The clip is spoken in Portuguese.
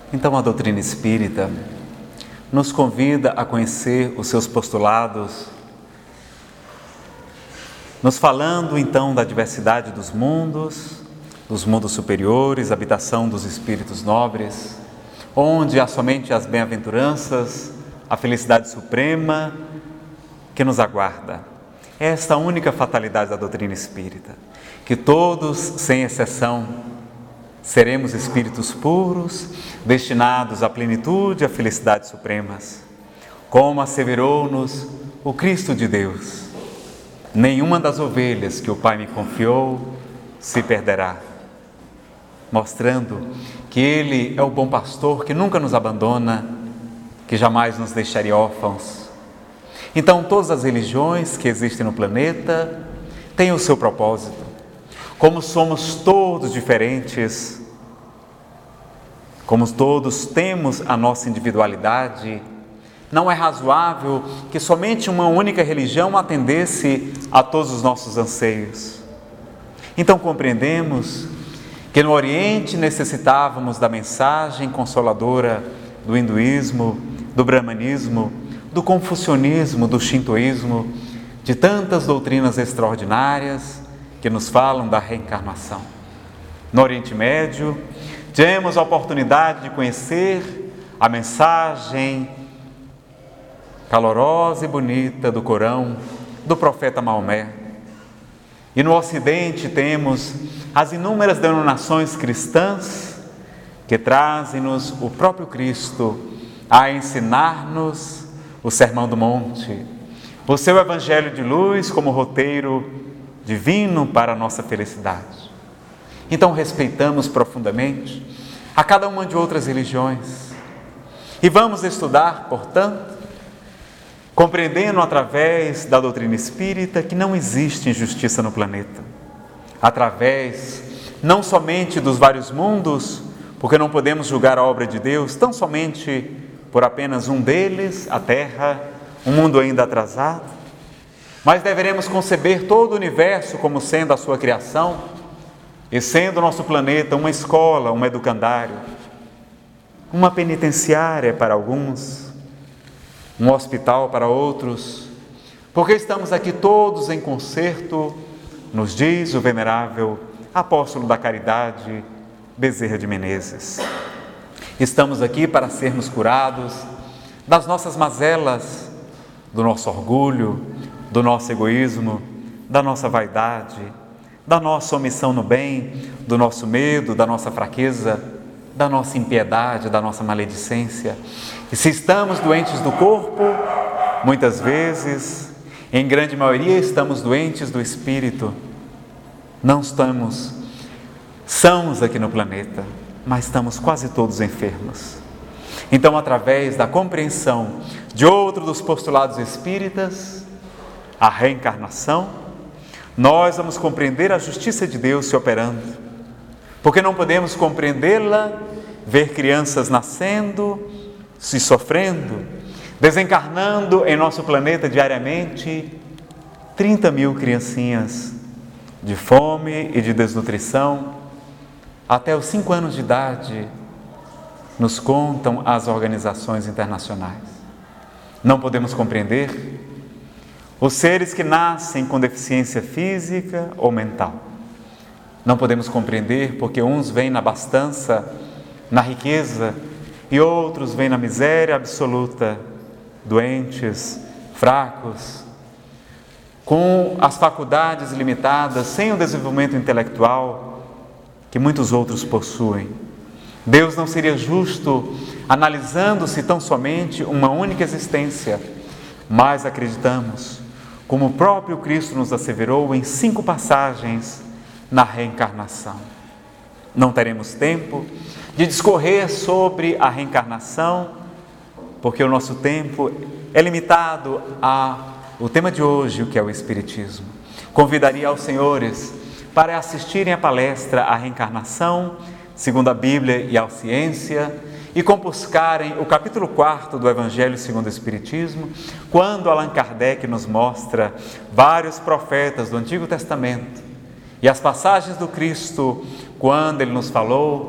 Então, a doutrina espírita nos convida a conhecer os seus postulados, nos falando então da diversidade dos mundos superiores, habitação dos espíritos nobres, onde há somente as bem-aventuranças, a felicidade suprema que nos aguarda. É esta a única fatalidade da doutrina espírita, que todos, sem exceção, seremos espíritos puros, destinados à plenitude e à felicidade supremas. Como asseverou-nos o Cristo de Deus: nenhuma das ovelhas que o Pai me confiou se perderá, mostrando que Ele é o bom pastor que nunca nos abandona, que jamais nos deixaria órfãos. Então, todas as religiões que existem no planeta têm o seu propósito. Como somos todos diferentes, como todos temos a nossa individualidade, não é razoável que somente uma única religião atendesse a todos os nossos anseios. Então compreendemos que no Oriente necessitávamos da mensagem consoladora do hinduísmo, do brahmanismo, do confucionismo, do shintoísmo, de tantas doutrinas extraordinárias que nos falam da reencarnação. No Oriente Médio, tivemos a oportunidade de conhecer a mensagem calorosa e bonita do Corão, do profeta Maomé. E no Ocidente temos as inúmeras denominações cristãs que trazem-nos o próprio Cristo a ensinar-nos o Sermão do Monte, o seu Evangelho de luz como roteiro divino para a nossa felicidade. Então respeitamos profundamente a cada uma de outras religiões e vamos estudar, portanto, compreendendo através da doutrina espírita que não existe injustiça no planeta, através não somente dos vários mundos, porque não podemos julgar a obra de Deus tão somente por apenas um deles, a Terra, um mundo ainda atrasado, mas deveremos conceber todo o universo como sendo a sua criação e sendo o nosso planeta uma escola, um educandário, uma penitenciária para alguns, um hospital para outros, porque estamos aqui todos em concerto, nos diz o venerável apóstolo da caridade, Bezerra de Menezes. Estamos aqui para sermos curados das nossas mazelas, do nosso orgulho, do nosso egoísmo, da nossa vaidade, da nossa omissão no bem, do nosso medo, da nossa fraqueza, da nossa impiedade, da nossa maledicência. E se estamos doentes do corpo, muitas vezes, em grande maioria, estamos doentes do espírito. Não estamos sãos aqui no planeta, mas estamos quase todos enfermos. Então, através da compreensão de outro dos postulados espíritas, a reencarnação, nós vamos compreender a justiça de Deus se operando, porque não podemos compreendê-la, ver crianças nascendo, se sofrendo, desencarnando em nosso planeta diariamente, 30 mil criancinhas de fome e de desnutrição, até os 5 anos de idade, nos contam as organizações internacionais. Não podemos compreender os seres que nascem com deficiência física ou mental. Não podemos compreender porque uns vêm na abastança, na riqueza, e outros vêm na miséria absoluta, doentes, fracos, com as faculdades limitadas, sem o desenvolvimento intelectual que muitos outros possuem. Deus não seria justo analisando-se tão somente uma única existência, mas acreditamos, como o próprio Cristo nos asseverou em 5 passagens, na reencarnação. Não teremos tempo de discorrer sobre a reencarnação, porque o nosso tempo é limitado ao tema de hoje, o que é o Espiritismo. Convidaria aos senhores para assistirem à palestra A Reencarnação, segundo a Bíblia e a ciência, e compuscarem o capítulo 4 do Evangelho segundo o Espiritismo, quando Allan Kardec nos mostra vários profetas do Antigo Testamento e as passagens do Cristo, quando ele nos falou